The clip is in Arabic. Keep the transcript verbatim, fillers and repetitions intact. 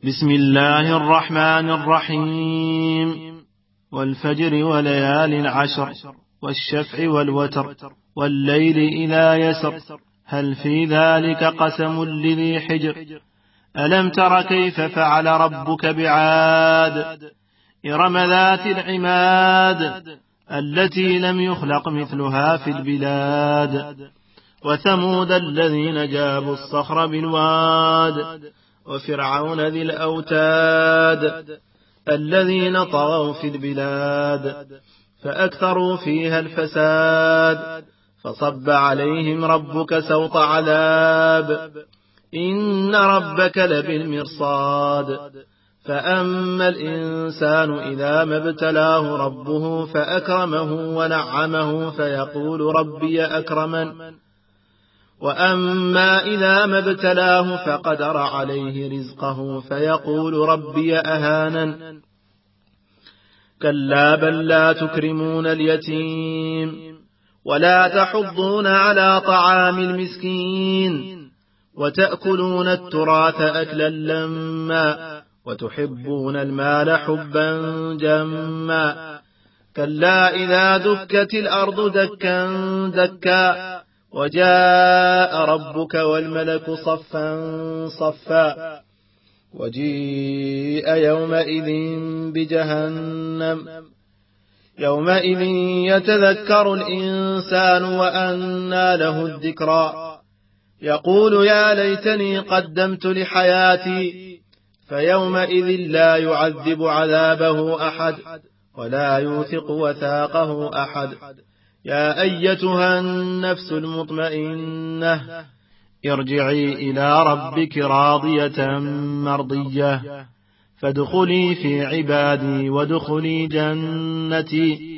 بسم الله الرحمن الرحيم. والفجر وليال العشر والشفع والوتر والليل إذا يسر هل في ذلك قسم لذي حجر ألم تر كيف فعل ربك بعاد إرم ذات العماد التي لم يخلق مثلها في البلاد وثمود الذين جابوا الصخر بالواد وفرعون ذي الأوتاد الذين طغوا في البلاد فأكثروا فيها الفساد فصب عليهم ربك سوط عذاب إن ربك لبالمرصاد فأما الإنسان إذا ما ابتلاه ربه فأكرمه ونعمه فيقول ربي أكرمن وأما إذا ما ابتلاه فقدر عليه رزقه فيقول ربي أهانن كلا بل لا تكرمون اليتيم ولا تحضون على طعام المسكين وتأكلون التراث أكلا لما وتحبون المال حبا جما كلا إذا دكت الأرض دكا دكا وجاء ربك والملك صفا صفا وجيء يومئذ بجهنم يومئذ يتذكر الإنسان وأنى له الذكرى يقول يا ليتني قدمت لحياتي فيومئذ لا يعذب عذابه أحد ولا يوثق وثاقه أحد يا أيتها النفس المطمئنة ارجعي إلى ربك راضية مرضية فادخلي في عبادي وادخلي جنتي